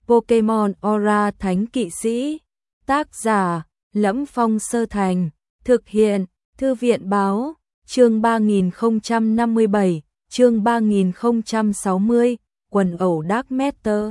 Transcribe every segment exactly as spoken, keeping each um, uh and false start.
Pokemon Aura Thánh Kỵ Sĩ. Tác giả: Lẫm Phong Sơ Thành. Thực hiện: Thư viện báo. Chương ba nghìn không trăm năm mươi bảy, chương ba nghìn không trăm sáu mươi, quần ẩu Dark Matter.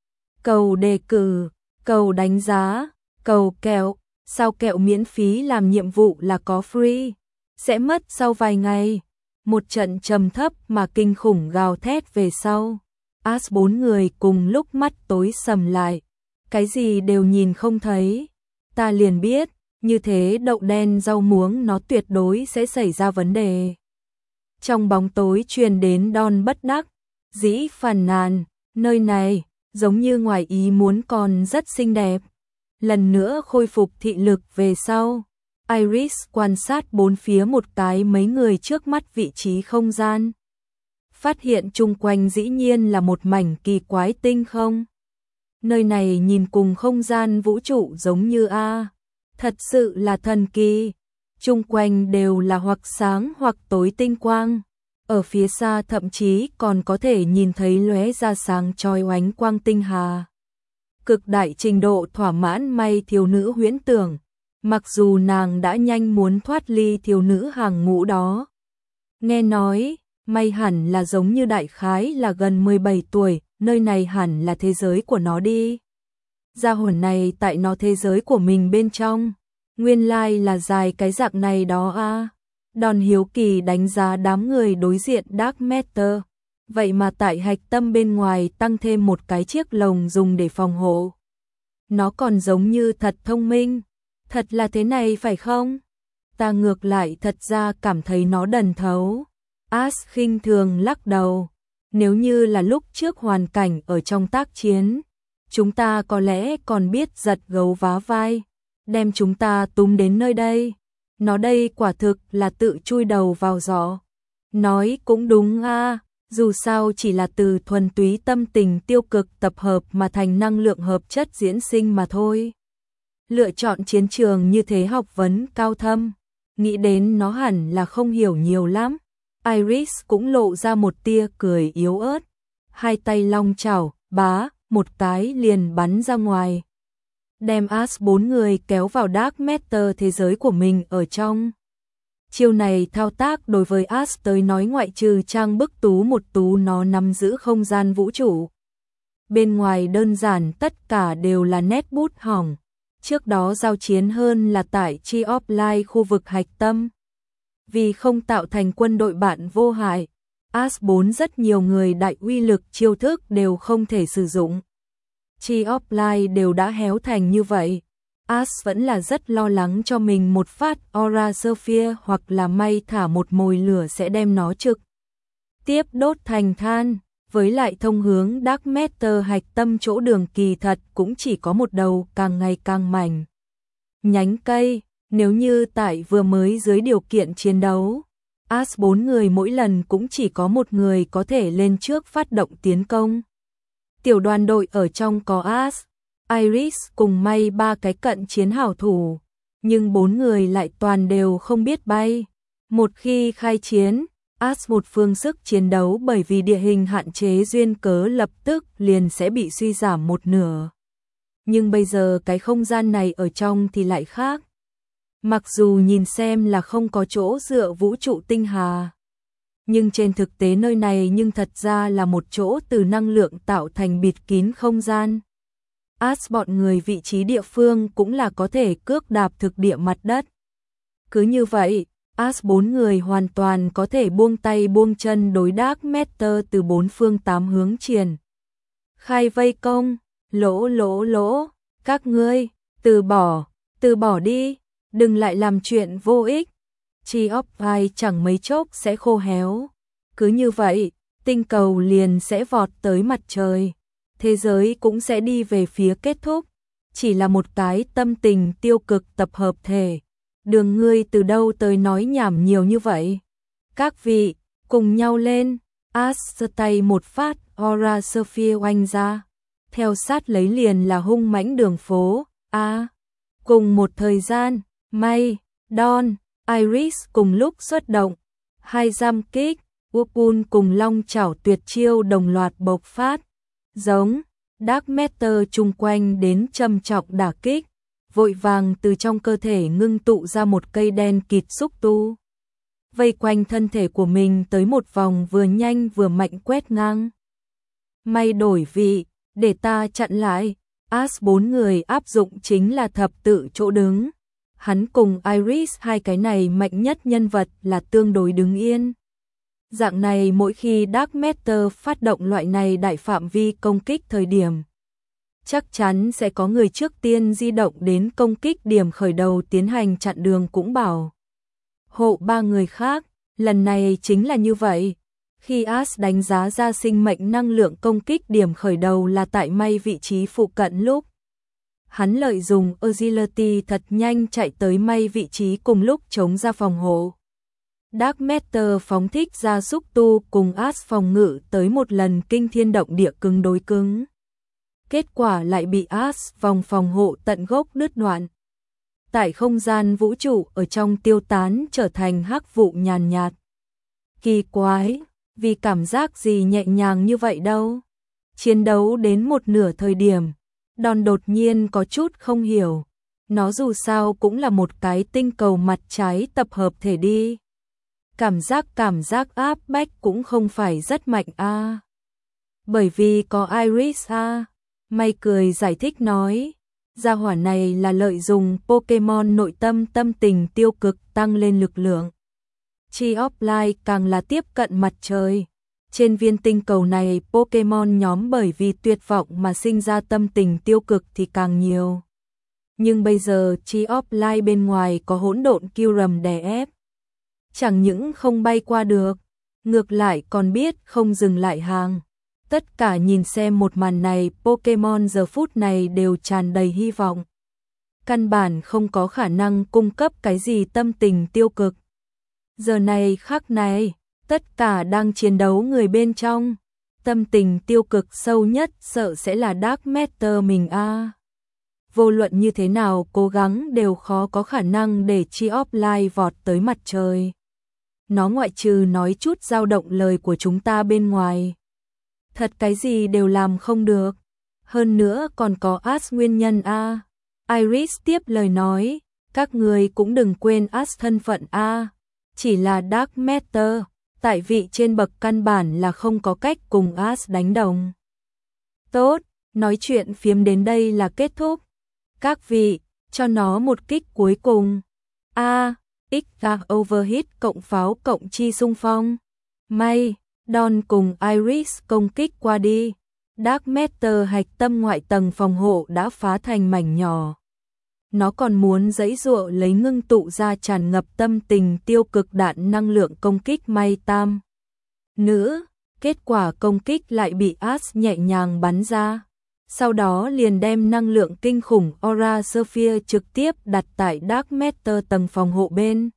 Cầu đề cử, cầu đánh giá, cầu kẹo, sao kẹo miễn phí làm nhiệm vụ là có free, sẽ mất sau vài ngày. Một trận trầm thấp mà kinh khủng gào thét về sau. Ash bốn người cùng lúc mắt tối sầm lại, cái gì đều nhìn không thấy. Ta liền biết, như thế đậu đen rau muống nó tuyệt đối sẽ xảy ra vấn đề. Trong bóng tối truyền đến Don bất đắc dĩ phàn nàn, nơi này giống như ngoài ý muốn còn rất xinh đẹp. Lần nữa khôi phục thị lực về sau, Iris quan sát bốn phía một cái mấy người trước mắt vị trí không gian. Phát hiện chung quanh dĩ nhiên là một mảnh kỳ quái tinh không. Nơi này nhìn cùng không gian vũ trụ giống như a, thật sự là thần kỳ. Chung quanh đều là hoặc sáng hoặc tối tinh quang. Ở phía xa thậm chí còn có thể nhìn thấy lóe ra sáng chói oánh quang tinh hà. Cực đại trình độ thỏa mãn May thiếu nữ huyễn tưởng, mặc dù nàng đã nhanh muốn thoát ly thiếu nữ hàng ngũ đó. Nghe nói, May hẳn là giống như đại khái là gần mười bảy tuổi, nơi này hẳn là thế giới của nó đi. Gia hồn này tại nó thế giới của mình bên trong, nguyên lai là dài cái dạng này đó a. À. Đòn hiếu kỳ đánh giá đám người đối diện Dark Matter, vậy mà tại hạch tâm bên ngoài tăng thêm một cái chiếc lồng dùng để phòng hộ. Nó còn giống như thật thông minh, thật là thế này phải không? Ta ngược lại thật ra cảm thấy nó đần thấu. Ash khinh thường lắc đầu, nếu như là lúc trước hoàn cảnh ở trong tác chiến, chúng ta có lẽ còn biết giật gấu vá vai, đem chúng ta túm đến nơi đây. Nó đây quả thực là tự chui đầu vào giỏ. Nói cũng đúng a, à, dù sao chỉ là từ thuần túy tâm tình tiêu cực tập hợp mà thành năng lượng hợp chất diễn sinh mà thôi. Lựa chọn chiến trường như thế học vấn cao thâm, nghĩ đến nó hẳn là không hiểu nhiều lắm. Iris cũng lộ ra một tia cười yếu ớt, hai tay long chảo, bá, một cái liền bắn ra ngoài. Đem Ash bốn người kéo vào Dark Matter thế giới của mình ở trong. Chiêu này thao tác đối với Ash tới nói ngoại trừ trang bức tú một tú nó nắm giữ không gian vũ trụ. Bên ngoài đơn giản tất cả đều là nét bút hỏng. Trước đó giao chiến hơn là tại Tree of Life khu vực hạch tâm. Vì không tạo thành quân đội bạn vô hại, Ash bốn rất nhiều người đại uy lực chiêu thức đều không thể sử dụng. Tree of Life đều đã héo thành như vậy. Ash vẫn là rất lo lắng cho mình một phát Aura Sphere hoặc là may thả một mồi lửa sẽ đem nó trực tiếp đốt thành than. Với lại thông hướng Dark Matter hạch tâm chỗ đường kỳ thật cũng chỉ có một đầu càng ngày càng mảnh nhánh cây. Nếu như tại vừa mới dưới điều kiện chiến đấu, Ash bốn người mỗi lần cũng chỉ có một người có thể lên trước phát động tiến công. Tiểu đoàn đội ở trong có Ash, Iris cùng May ba cái cận chiến hảo thủ, nhưng bốn người lại toàn đều không biết bay. Một khi khai chiến, Ash một phương sức chiến đấu bởi vì địa hình hạn chế duyên cớ lập tức liền sẽ bị suy giảm một nửa. Nhưng bây giờ cái không gian này ở trong thì lại khác. Mặc dù nhìn xem là không có chỗ dựa vũ trụ tinh hà, nhưng trên thực tế nơi này nhưng thật ra là một chỗ từ năng lượng tạo thành bịt kín không gian. Ash bọn người vị trí địa phương cũng là có thể cước đạp thực địa mặt đất. Cứ như vậy, Ash bốn người hoàn toàn có thể buông tay buông chân đối Dark Matter từ bốn phương tám hướng triển khai vây công. Lỗ lỗ lỗ, các ngươi, từ bỏ, từ bỏ đi, đừng lại làm chuyện vô ích. Tree of Life chẳng mấy chốc sẽ khô héo. Cứ như vậy, tinh cầu liền sẽ vọt tới mặt trời. Thế giới cũng sẽ đi về phía kết thúc. Chỉ là một cái tâm tình tiêu cực tập hợp thể. Đường ngươi từ đâu tới nói nhảm nhiều như vậy? Các vị, cùng nhau lên. Ash tay một phát, Aura Sphere oanh ra. Theo sát lấy liền là hung mãnh đường phố. A. À, cùng một thời gian, May, Don, Iris cùng lúc xuất động. Hai giam kích, Upun cùng long chảo tuyệt chiêu đồng loạt bộc phát. Giống, Dark Matter chung quanh đến trầm trọng đả kích, vội vàng từ trong cơ thể ngưng tụ ra một cây đen kịt xúc tu. Vây quanh thân thể của mình tới một vòng vừa nhanh vừa mạnh quét ngang. May đổi vị, để ta chặn lại. Ash bốn người áp dụng chính là thập tự chỗ đứng. Hắn cùng Iris hai cái này mạnh nhất nhân vật là tương đối đứng yên. Dạng này mỗi khi Dark Matter phát động loại này đại phạm vi công kích thời điểm, chắc chắn sẽ có người trước tiên di động đến công kích điểm khởi đầu tiến hành chặn đường cũng bảo hộ ba người khác. Lần này chính là như vậy. Khi Ash đánh giá ra sinh mệnh năng lượng công kích điểm khởi đầu là tại May vị trí phụ cận lúc, hắn lợi dụng agility thật nhanh chạy tới May vị trí cùng lúc chống ra phòng hộ. Dark Matter phóng thích ra xúc tu cùng Ash phòng ngự tới một lần kinh thiên động địa cứng đối cứng. Kết quả lại bị Ash vòng phòng hộ tận gốc đứt đoạn. Tại không gian vũ trụ ở trong tiêu tán trở thành hắc vụ nhàn nhạt. Kỳ quái, vì cảm giác gì nhẹ nhàng như vậy đâu. Chiến đấu đến một nửa thời điểm, Đòn đột nhiên có chút không hiểu. Nó dù sao cũng là một cái tinh cầu mặt trái tập hợp thể đi. Cảm giác cảm giác áp bách cũng không phải rất mạnh a. À. Bởi vì có Iris a. À. May cười giải thích nói. Gia hỏa này là lợi dụng Pokemon nội tâm tâm tình tiêu cực tăng lên lực lượng. Tree of Light càng là tiếp cận mặt trời. Trên viên tinh cầu này Pokemon nhóm bởi vì tuyệt vọng mà sinh ra tâm tình tiêu cực thì càng nhiều. Nhưng bây giờ Tree of Light bên ngoài có hỗn độn Kyurem đè ép. Chẳng những không bay qua được, ngược lại còn biết không dừng lại hàng. Tất cả nhìn xem một màn này, Pokemon giờ phút này đều tràn đầy hy vọng. Căn bản không có khả năng cung cấp cái gì tâm tình tiêu cực. Giờ này khắc này, tất cả đang chiến đấu người bên trong. Tâm tình tiêu cực sâu nhất sợ sẽ là Dark Matter mình a. À. Vô luận như thế nào cố gắng đều khó có khả năng để Tree of Light vọt tới mặt trời. Nó ngoại trừ nói chút dao động lời của chúng ta bên ngoài. Thật cái gì đều làm không được. Hơn nữa còn có Ash nguyên nhân a. À. Iris tiếp lời nói, các người cũng đừng quên Ash thân phận a. À. Chỉ là Dark Matter, tại vị trên bậc căn bản là không có cách cùng Ash đánh đồng. Tốt, nói chuyện phiếm đến đây là kết thúc. Các vị, cho nó một kích cuối cùng. A, X overhit cộng pháo cộng chi xung phong. May, Don cùng Iris công kích qua đi. Dark Matter hạch tâm ngoại tầng phòng hộ đã phá thành mảnh nhỏ. Nó còn muốn giãy giụa lấy ngưng tụ ra tràn ngập tâm tình tiêu cực đạn năng lượng công kích May tam. Nữ, kết quả công kích lại bị Ash nhẹ nhàng bắn ra. Sau đó liền đem năng lượng kinh khủng Aura Sphere trực tiếp đặt tại Dark Matter tầng phòng hộ bên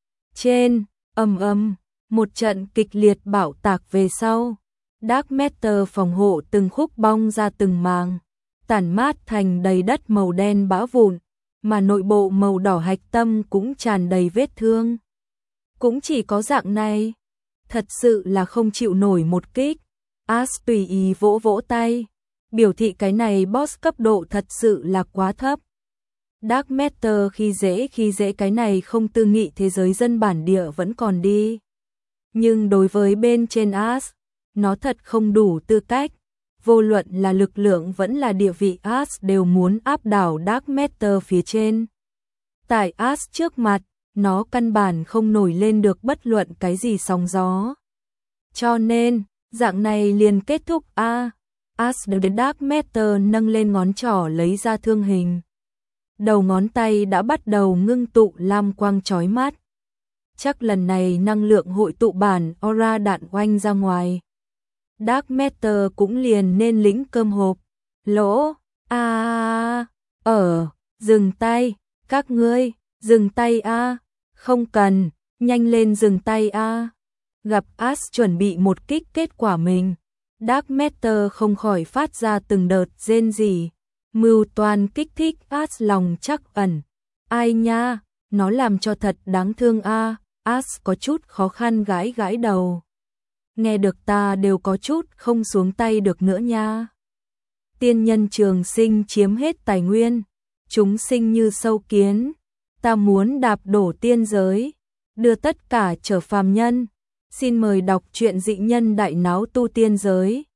trên. Ầm ầm, một trận kịch liệt bạo tạc về sau. Dark Matter phòng hộ từng khúc bong ra từng màng, tản mát thành đầy đất màu đen bã vụn, mà nội bộ màu đỏ hạch tâm cũng tràn đầy vết thương. Cũng chỉ có dạng này, thật sự là không chịu nổi một kích. Ash tùy ý vỗ vỗ tay, biểu thị cái này boss cấp độ thật sự là quá thấp. Dark Matter khi dễ khi dễ cái này không tư nghị thế giới dân bản địa vẫn còn đi. Nhưng đối với bên trên Ash, nó thật không đủ tư cách. Vô luận là lực lượng vẫn là địa vị Ash đều muốn áp đảo Dark Matter phía trên. Tại Ash trước mặt, nó căn bản không nổi lên được bất luận cái gì sóng gió. Cho nên, dạng này liền kết thúc a. À, Ash đều đến Dark Matter nâng lên ngón trỏ lấy ra thương hình. Đầu ngón tay đã bắt đầu ngưng tụ lam quang chói mắt. Chắc lần này năng lượng hội tụ bản aura đạn oanh ra ngoài. Dark Matter cũng liền nên lĩnh cơm hộp. Lỗ, a à, ở, dừng tay, các ngươi, dừng tay a, à. Không cần, nhanh lên dừng tay a. À. Gặp Ash chuẩn bị một kích kết quả mình, Dark Matter không khỏi phát ra từng đợt rên rỉ, mưu toan kích thích Ash lòng trắc ẩn. Ai nha, nó làm cho thật đáng thương a. À. Ash có chút khó khăn gãi gãi đầu. Nghe được ta đều có chút không xuống tay được nữa nha. tiên nhân trường sinh chiếm hết tài nguyên, chúng sinh như sâu kiến, ta muốn đạp đổ tiên giới, đưa tất cả trở phàm nhân. Xin mời đọc truyện Dị Nhân Đại Náo Tu Tiên Giới.